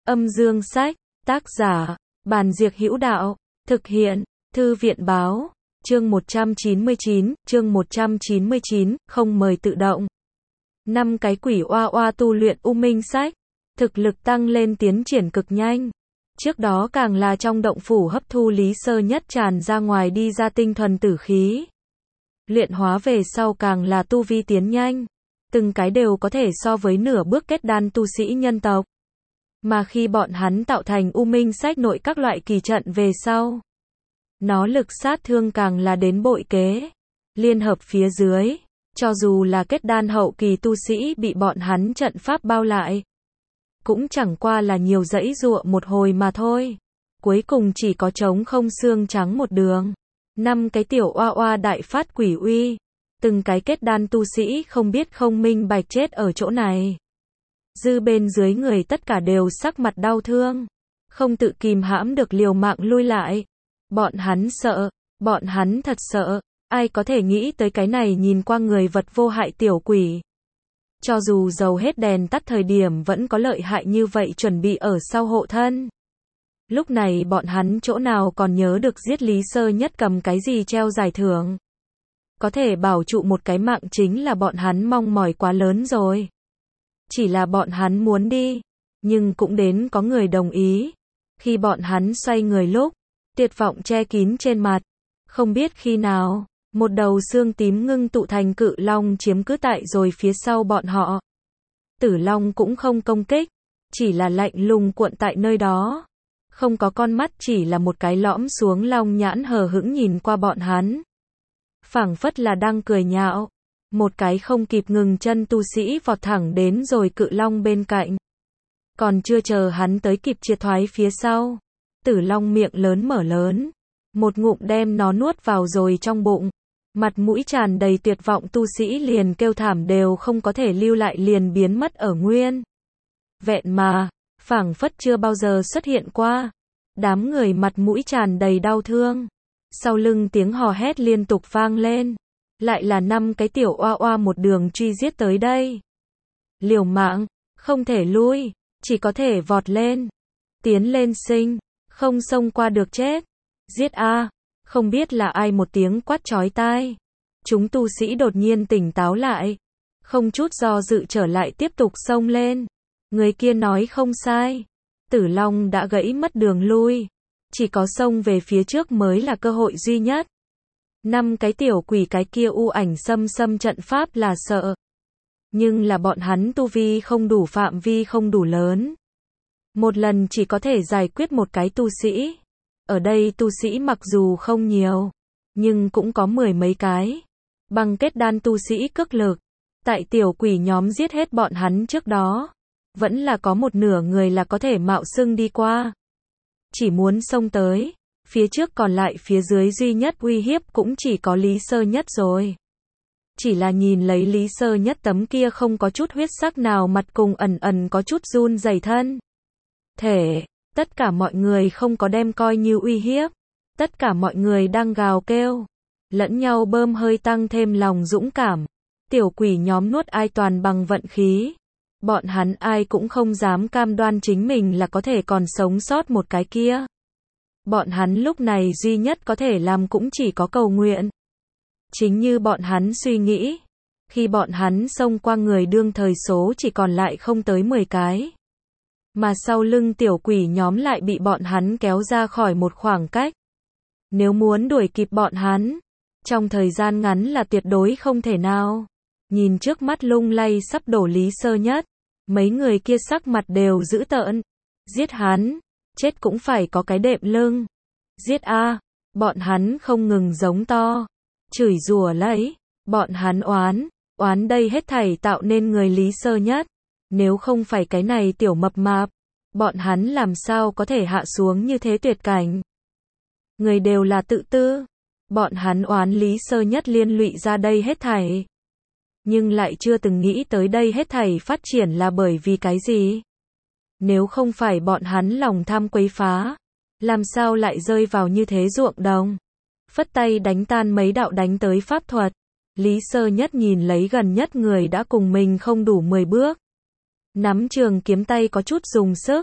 Âm dương sách, tác giả, Bàn Diệc Hữu Đạo, thực hiện, Thư viện báo, chương 199, không mời tự động. 5 cái quỷ oa oa tu luyện U Minh sách, thực lực tăng lên tiến triển cực nhanh. Trước đó càng là trong động phủ hấp thu Lý Sơ Nhất tràn ra ngoài đi ra tinh thuần tử khí. Luyện hóa về sau càng là tu vi tiến nhanh. Từng cái đều có thể so với nửa bước kết đan tu sĩ nhân tộc. Mà khi bọn hắn tạo thành U Minh sách nội các loại kỳ trận về sau, nó lực sát thương càng là đến bội kế. Liên hợp phía dưới, cho dù là kết đan hậu kỳ tu sĩ bị bọn hắn trận pháp bao lại, cũng chẳng qua là nhiều dãy dụa một hồi mà thôi. Cuối cùng chỉ có trống không xương trắng một đường. 5 cái tiểu oa oa đại phát quỷ uy. Từng cái kết đan tu sĩ không biết không minh bạch chết ở chỗ này. Dư bên dưới người tất cả đều sắc mặt đau thương. Không tự kìm hãm được liều mạng lui lại. Bọn hắn sợ. Bọn hắn thật sợ. Ai có thể nghĩ tới cái này nhìn qua người vật vô hại tiểu quỷ. Cho dù dầu hết đèn tắt thời điểm vẫn có lợi hại như vậy chuẩn bị ở sau hộ thân. Lúc này bọn hắn chỗ nào còn nhớ được giết Lý Sơ Nhất cầm cái gì treo giải thưởng. Có thể bảo trụ một cái mạng chính là bọn hắn mong mỏi quá lớn rồi. Chỉ là bọn hắn muốn đi, nhưng cũng đến có người đồng ý. Khi bọn hắn xoay người lúc, tuyệt vọng che kín trên mặt. Không biết khi nào, một đầu xương tím ngưng tụ thành cự long chiếm cứ tại rồi phía sau bọn họ. Tử long cũng không công kích, chỉ là lạnh lùng cuộn tại nơi đó. Không có con mắt, chỉ là một cái lõm xuống long nhãn hờ hững nhìn qua bọn hắn. Phảng phất là đang cười nhạo. Một cái không kịp ngừng chân tu sĩ vọt thẳng đến rồi cự long bên cạnh. Còn chưa chờ hắn tới kịp triệt thoái phía sau, tử long miệng lớn mở lớn, một ngụm đem nó nuốt vào rồi trong bụng. Mặt mũi tràn đầy tuyệt vọng tu sĩ liền kêu thảm đều không có thể lưu lại liền biến mất ở nguyên vẹn mà, phảng phất chưa bao giờ xuất hiện qua. Đám người mặt mũi tràn đầy đau thương. Sau lưng tiếng hò hét liên tục vang lên. Lại là 5 cái tiểu oa oa một đường truy giết tới đây. Liều mạng, không thể lui, chỉ có thể vọt lên. Tiến lên sinh, không xông qua được chết. Giết a! Không biết là ai một tiếng quát chói tai. Chúng tu sĩ đột nhiên tỉnh táo lại. Không chút do dự trở lại tiếp tục xông lên. Người kia nói không sai. Tử Long đã gãy mất đường lui. Chỉ có xông về phía trước mới là cơ hội duy nhất. 5 cái tiểu quỷ cái kia u ảnh xâm trận pháp là sợ. Nhưng là bọn hắn tu vi không đủ, phạm vi không đủ lớn. Một lần chỉ có thể giải quyết một cái tu sĩ. Ở đây tu sĩ mặc dù không nhiều, nhưng cũng có 10 mấy cái. Bằng kết đan tu sĩ cực lực. Tại tiểu quỷ nhóm giết hết bọn hắn trước đó, vẫn là có một nửa người là có thể mạo xưng đi qua. Chỉ muốn xông tới, phía trước còn lại phía dưới duy nhất uy hiếp cũng chỉ có Lý Sơ Nhất rồi. Chỉ là nhìn lấy Lý Sơ Nhất tấm kia không có chút huyết sắc nào mặt cùng ẩn có chút run rẩy thân thể, tất cả mọi người không có đem coi như uy hiếp. Tất cả mọi người đang gào kêu, lẫn nhau bơm hơi tăng thêm lòng dũng cảm. Tiểu quỷ nhóm nuốt ai toàn bằng vận khí. Bọn hắn ai cũng không dám cam đoan chính mình là có thể còn sống sót một cái kia. Bọn hắn lúc này duy nhất có thể làm cũng chỉ có cầu nguyện. Chính như bọn hắn suy nghĩ, khi bọn hắn xông qua người đương thời số chỉ còn lại không tới 10 cái. Mà sau lưng tiểu quỷ nhóm lại bị bọn hắn kéo ra khỏi một khoảng cách. Nếu muốn đuổi kịp bọn hắn, trong thời gian ngắn là tuyệt đối không thể nào. Nhìn trước mắt lung lay sắp đổ Lý Sơ Nhất, mấy người kia sắc mặt đều dữ tợn. Giết hắn, chết cũng phải có cái đệm lưng. Giết a! Bọn hắn không ngừng giống to, chửi rủa lấy. Bọn hắn oán đây hết thảy tạo nên người Lý Sơ Nhất. Nếu không phải cái này tiểu mập mạp, bọn hắn làm sao có thể hạ xuống như thế tuyệt cảnh. Người đều là tự tư. Bọn hắn oán Lý Sơ Nhất liên lụy ra đây hết thảy. Nhưng lại chưa từng nghĩ tới đây hết thảy phát triển là bởi vì cái gì. Nếu không phải bọn hắn lòng tham quấy phá, làm sao lại rơi vào như thế ruộng đồng. Phất tay đánh tan mấy đạo đánh tới pháp thuật. Lý Sơ Nhất nhìn lấy gần nhất người đã cùng mình không đủ 10 bước. Nắm trường kiếm tay có chút dùng sức.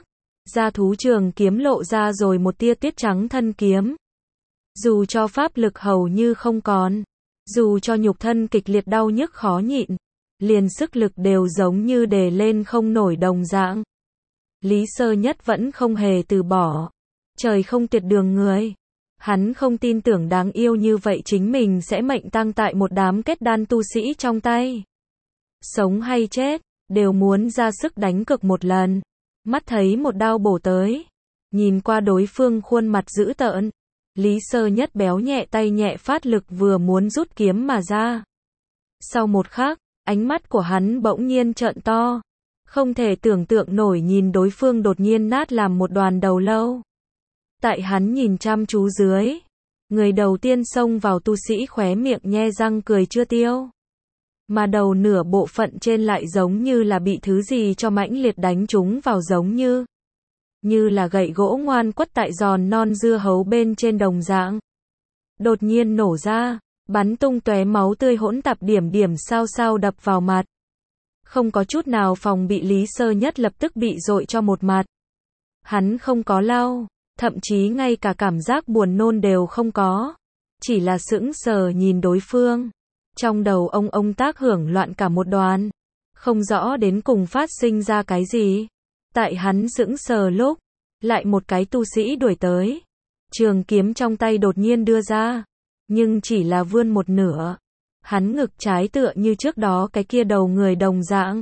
Da thú trường kiếm lộ ra rồi một tia tuyết trắng thân kiếm. Dù cho pháp lực hầu như không còn, dù cho nhục thân kịch liệt đau nhức khó nhịn, liền sức lực đều giống như đề lên không nổi đồng dạng. Lý Sơ Nhất vẫn không hề từ bỏ. Trời không tuyệt đường người. Hắn không tin tưởng đáng yêu như vậy chính mình sẽ mệnh tang tại một đám kết đan tu sĩ trong tay. Sống hay chết, đều muốn ra sức đánh cược một lần. Mắt thấy một đao bổ tới. Nhìn qua đối phương khuôn mặt dữ tợn. Lý Sơ Nhất béo nhẹ tay nhẹ phát lực vừa muốn rút kiếm mà ra. Sau một khắc, ánh mắt của hắn bỗng nhiên trợn to. Không thể tưởng tượng nổi nhìn đối phương đột nhiên nát làm một đoàn đầu lâu. Tại hắn nhìn chăm chú dưới, người đầu tiên xông vào tu sĩ khóe miệng nhe răng cười chưa tiêu. Mà đầu nửa bộ phận trên lại giống như là bị thứ gì cho mãnh liệt đánh trúng vào giống như là gậy gỗ ngoan quất tại giòn non dưa hấu bên trên đồng dạng. Đột nhiên nổ ra, bắn tung tóe máu tươi hỗn tạp điểm điểm sao sao đập vào mặt. Không có chút nào phòng bị Lý Sơ Nhất lập tức bị dội cho một mặt. Hắn không có lau, thậm chí ngay cả cảm giác buồn nôn đều không có. Chỉ là sững sờ nhìn đối phương. Trong đầu ông tác hưởng loạn cả một đoàn. Không rõ đến cùng phát sinh ra cái gì. Tại hắn sững sờ lúc, lại một cái tu sĩ đuổi tới. Trường kiếm trong tay đột nhiên đưa ra. Nhưng chỉ là vươn một nửa. Hắn ngực trái tựa như trước đó cái kia đầu người đồng dạng.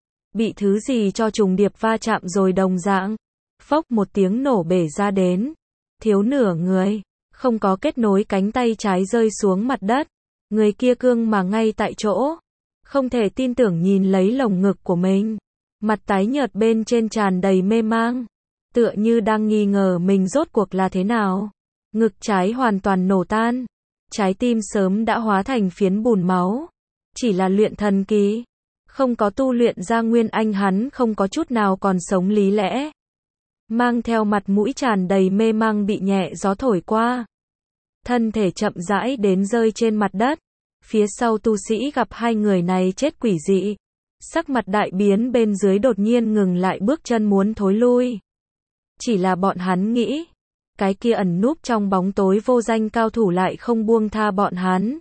Bị thứ gì cho trùng điệp va chạm rồi đồng dạng. Phốc một tiếng nổ bể ra đến. Thiếu nửa người. Không có kết nối cánh tay trái rơi xuống mặt đất. Người kia cương mà ngay tại chỗ. Không thể tin tưởng nhìn lấy lồng ngực của mình. Mặt tái nhợt bên trên tràn đầy mê mang. Tựa như đang nghi ngờ mình rốt cuộc là thế nào. Ngực trái hoàn toàn nổ tan. Trái tim sớm đã hóa thành phiến bùn máu. Chỉ là luyện thần kỳ. Không có tu luyện ra nguyên anh hắn không có chút nào còn sống lý lẽ. Mang theo mặt mũi tràn đầy mê mang bị nhẹ gió thổi qua. Thân thể chậm rãi đến rơi trên mặt đất. Phía sau tu sĩ gặp hai người này chết quỷ dị. Sắc mặt đại biến bên dưới đột nhiên ngừng lại bước chân muốn thối lui. Chỉ là bọn hắn nghĩ. Cái kia ẩn núp trong bóng tối vô danh cao thủ lại không buông tha bọn hắn.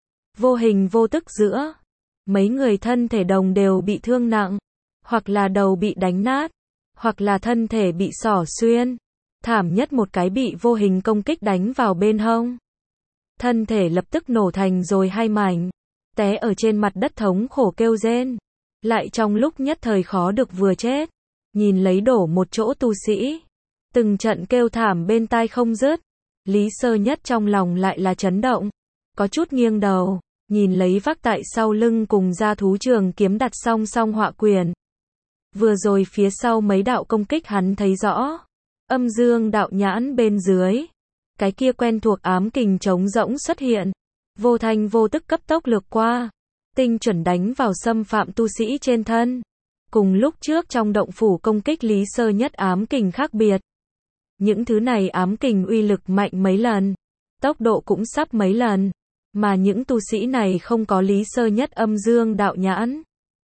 Vô hình vô tức giữa. Mấy người thân thể đồng đều bị thương nặng. Hoặc là đầu bị đánh nát. Hoặc là thân thể bị xỏ xuyên. Thảm nhất một cái bị vô hình công kích đánh vào bên hông. Thân thể lập tức nổ thành rồi hai mảnh. Té ở trên mặt đất thống khổ kêu rên. Lại trong lúc nhất thời khó được vừa chết. Nhìn lấy đổ một chỗ tu sĩ. Từng trận kêu thảm bên tai không dứt. Lý Sơ Nhất trong lòng lại là chấn động. Có chút nghiêng đầu. Nhìn lấy vác tại sau lưng cùng gia thú trường kiếm đặt song song họa quyền. Vừa rồi phía sau mấy đạo công kích hắn thấy rõ. Âm dương đạo nhãn bên dưới. Cái kia quen thuộc ám kình trống rỗng xuất hiện. Vô thanh vô tức cấp tốc lược qua. Tinh chuẩn đánh vào xâm phạm tu sĩ trên thân. Cùng lúc trước trong động phủ công kích Lý Sơ Nhất ám kình khác biệt. Những thứ này ám kình uy lực mạnh mấy lần. Tốc độ cũng sắp mấy lần. Mà những tu sĩ này không có Lý Sơ Nhất âm dương đạo nhãn.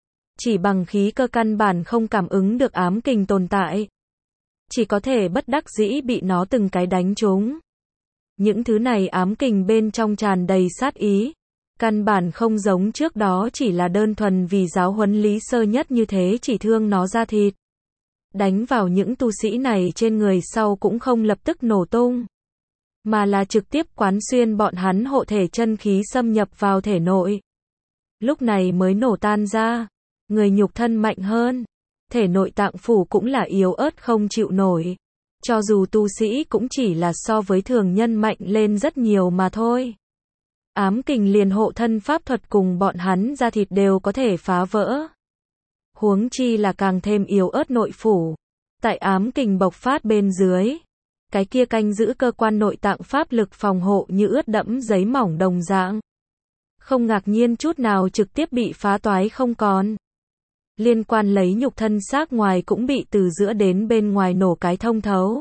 Chỉ bằng khí cơ căn bản không cảm ứng được ám kình tồn tại. Chỉ có thể bất đắc dĩ bị nó từng cái đánh trúng. Những thứ này ám kình bên trong tràn đầy sát ý. Căn bản không giống trước đó chỉ là đơn thuần vì giáo huấn Lý Sơ Nhất như thế chỉ thương nó ra thịt. Đánh vào những tu sĩ này trên người sau cũng không lập tức nổ tung. Mà là trực tiếp quán xuyên bọn hắn hộ thể chân khí xâm nhập vào thể nội. Lúc này mới nổ tan ra. Người nhục thân mạnh hơn. Thể nội tạng phủ cũng là yếu ớt không chịu nổi. Cho dù tu sĩ cũng chỉ là so với thường nhân mạnh lên rất nhiều mà thôi. Ám kình liền hộ thân pháp thuật cùng bọn hắn ra thịt đều có thể phá vỡ. Huống chi là càng thêm yếu ớt nội phủ. Tại ám kình bộc phát bên dưới. Cái kia canh giữ cơ quan nội tạng pháp lực phòng hộ như ướt đẫm giấy mỏng đồng dạng. Không ngạc nhiên chút nào trực tiếp bị phá toái không còn. Liên quan lấy nhục thân xác ngoài cũng bị từ giữa đến bên ngoài nổ cái thông thấu.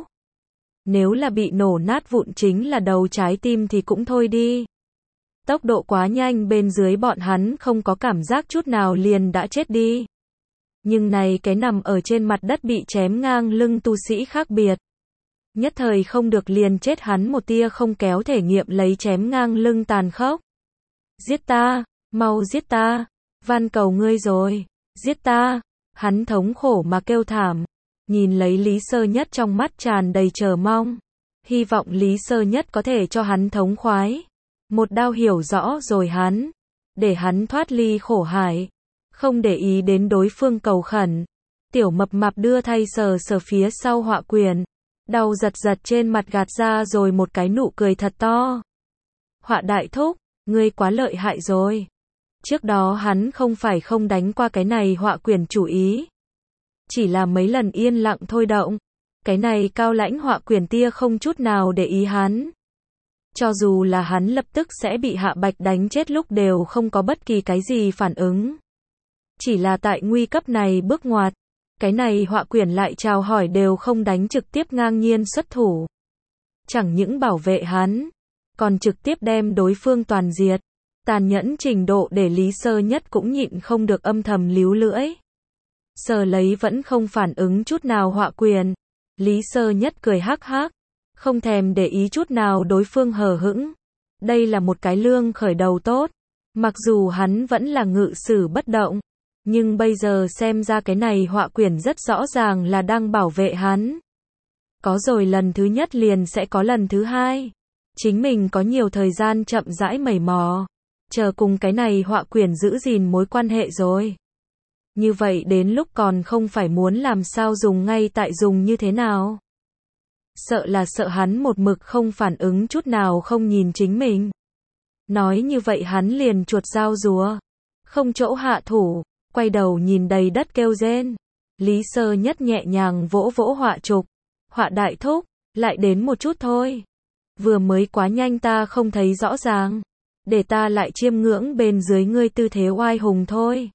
Nếu là bị nổ nát vụn chính là đầu trái tim thì cũng thôi đi. Tốc độ quá nhanh bên dưới bọn hắn không có cảm giác chút nào liền đã chết đi. Nhưng này cái nằm ở trên mặt đất bị chém ngang lưng tu sĩ khác biệt. Nhất thời không được liền chết hắn một tia không kéo thể nghiệm lấy chém ngang lưng tàn khốc. Giết ta, mau giết ta, van cầu ngươi rồi, giết ta, hắn thống khổ mà kêu thảm. Nhìn lấy Lý Sơ Nhất trong mắt tràn đầy chờ mong. Hy vọng Lý Sơ Nhất có thể cho hắn thống khoái. Một đao hiểu rõ rồi hắn. Để hắn thoát ly khổ hải. Không để ý đến đối phương cầu khẩn. Tiểu mập mạp đưa thay sờ sờ phía sau Họa Quyền. Đau giật giật trên mặt gạt ra rồi một cái nụ cười thật to. Họa đại thúc, ngươi quá lợi hại rồi. Trước đó hắn không phải không đánh qua cái này Họa Quyền chủ ý. Chỉ là mấy lần yên lặng thôi động. Cái này cao lãnh Họa Quyền tia không chút nào để ý hắn. Cho dù là hắn lập tức sẽ bị Hạ Bạch đánh chết lúc đều không có bất kỳ cái gì phản ứng. Chỉ là tại nguy cấp này bước ngoặt. Cái này Họa Quyền lại chào hỏi đều không đánh, trực tiếp ngang nhiên xuất thủ. Chẳng những bảo vệ hắn, còn trực tiếp đem đối phương toàn diệt. Tàn nhẫn trình độ để Lý Sơ Nhất cũng nhịn không được âm thầm líu lưỡi. Sờ lấy vẫn không phản ứng chút nào Họa Quyền. Lý Sơ Nhất cười hắc hắc, không thèm để ý chút nào đối phương hờ hững. Đây là một cái lương khởi đầu tốt. Mặc dù hắn vẫn là ngự sử bất động, nhưng bây giờ xem ra cái này Họa Quyền rất rõ ràng là đang bảo vệ hắn. Có rồi lần thứ nhất liền sẽ có lần thứ hai. Chính mình có nhiều thời gian chậm rãi mày mò. Chờ cùng cái này Họa Quyền giữ gìn mối quan hệ rồi. Như vậy đến lúc còn không phải muốn làm sao dùng ngay tại dùng như thế nào. Sợ là sợ hắn một mực không phản ứng chút nào không nhìn chính mình. Nói như vậy hắn liền chuột dao rúa. Không chỗ hạ thủ, quay đầu nhìn đầy đất kêu rên. Lý Sơ Nhất nhẹ nhàng vỗ vỗ Họa trục. Họa đại thúc, lại đến một chút thôi. Vừa mới quá nhanh ta không thấy rõ ràng. Để ta lại chiêm ngưỡng bên dưới ngươi tư thế oai hùng thôi.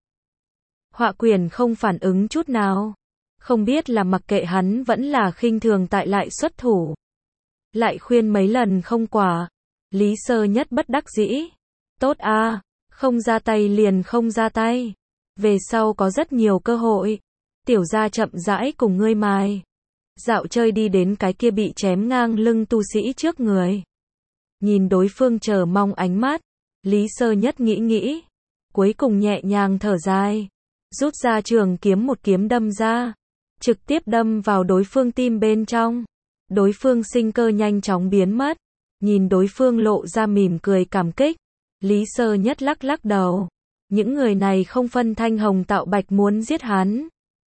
Họa Quyền không phản ứng chút nào. Không biết là mặc kệ hắn vẫn là khinh thường tại lại xuất thủ. Lại khuyên mấy lần không quả. Lý Sơ Nhất bất đắc dĩ. Tốt a, không ra tay liền không ra tay. Về sau có rất nhiều cơ hội. Tiểu gia chậm rãi cùng ngươi mài. Dạo chơi đi đến cái kia bị chém ngang lưng tu sĩ trước người. Nhìn đối phương chờ mong ánh mắt. Lý Sơ Nhất nghĩ. Cuối cùng nhẹ nhàng thở dài. Rút ra trường kiếm một kiếm đâm ra. Trực tiếp đâm vào đối phương tim bên trong. Đối phương sinh cơ nhanh chóng biến mất. Nhìn đối phương lộ ra mỉm cười cảm kích. Lý Sơ Nhất lắc lắc đầu. Những người này không phân thanh hồng tạo bạch muốn giết hắn.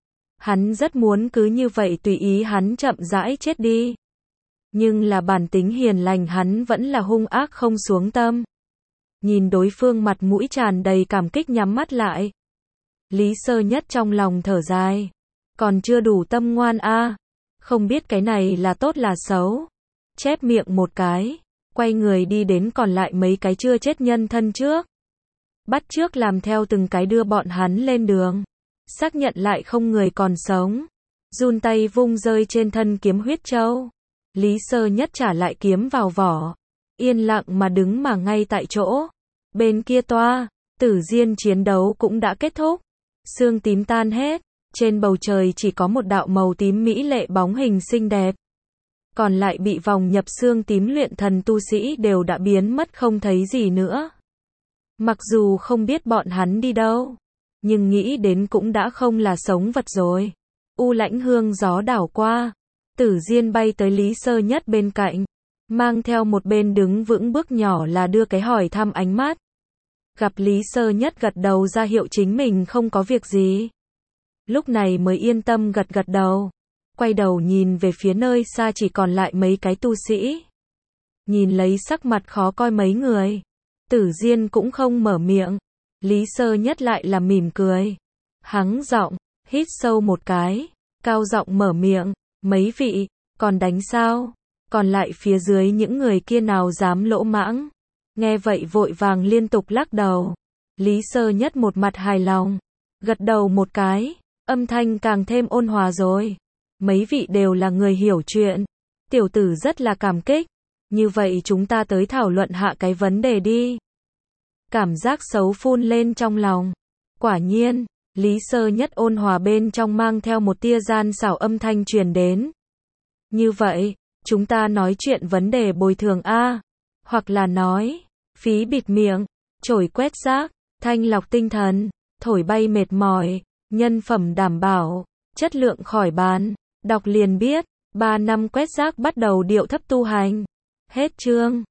Hắn rất muốn cứ như vậy tùy ý hắn chậm rãi chết đi. Nhưng là bản tính hiền lành hắn vẫn là hung ác không xuống tâm. Nhìn đối phương mặt mũi tràn đầy cảm kích nhắm mắt lại. Lý Sơ Nhất trong lòng thở dài. Còn chưa đủ tâm ngoan a. Không biết cái này là tốt là xấu. Chép miệng một cái. Quay người đi đến còn lại mấy cái chưa chết nhân thân trước. Bắt trước làm theo từng cái đưa bọn hắn lên đường. Xác nhận lại không người còn sống. Run tay vung rơi trên thân kiếm huyết châu. Lý Sơ Nhất trả lại kiếm vào vỏ. Yên lặng mà đứng mà ngay tại chỗ. Bên kia toa, Tử Diên chiến đấu cũng đã kết thúc. Sương tím tan hết. Trên bầu trời chỉ có một đạo màu tím mỹ lệ bóng hình xinh đẹp. Còn lại bị vòng nhập xương tím luyện thần tu sĩ đều đã biến mất không thấy gì nữa. Mặc dù không biết bọn hắn đi đâu, nhưng nghĩ đến cũng đã không là sống vật rồi. U lãnh hương gió đảo qua. Tử Diên bay tới Lý Sơ Nhất bên cạnh. Mang theo một bên đứng vững bước nhỏ là đưa cái hỏi thăm ánh mắt. Gặp Lý Sơ Nhất gật đầu ra hiệu chính mình không có việc gì. Lúc này mới yên tâm gật gật đầu. Quay đầu nhìn về phía nơi xa chỉ còn lại mấy cái tu sĩ. Nhìn lấy sắc mặt khó coi mấy người. Tử Diên cũng không mở miệng. Lý Sơ Nhất lại là mỉm cười. Hắng giọng, hít sâu một cái. Cao giọng mở miệng. Mấy vị, còn đánh sao? Còn lại phía dưới những người kia nào dám lỗ mãng. Nghe vậy vội vàng liên tục lắc đầu. Lý Sơ Nhất một mặt hài lòng. Gật đầu một cái. Âm thanh càng thêm ôn hòa rồi. Mấy vị đều là người hiểu chuyện. Tiểu tử rất là cảm kích. Như vậy chúng ta tới thảo luận hạ cái vấn đề đi. Cảm giác xấu phun lên trong lòng. Quả nhiên, Lý Sơ Nhất ôn hòa bên trong mang theo một tia gian xảo âm thanh truyền đến. Như vậy, chúng ta nói chuyện vấn đề bồi thường a, hoặc là nói, phí bịt miệng, chổi quét rác, thanh lọc tinh thần, thổi bay mệt mỏi, nhân phẩm đảm bảo, chất lượng khỏi bàn. Đọc liền biết, 3 năm quét rác bắt đầu điệu thấp tu hành. Hết chương.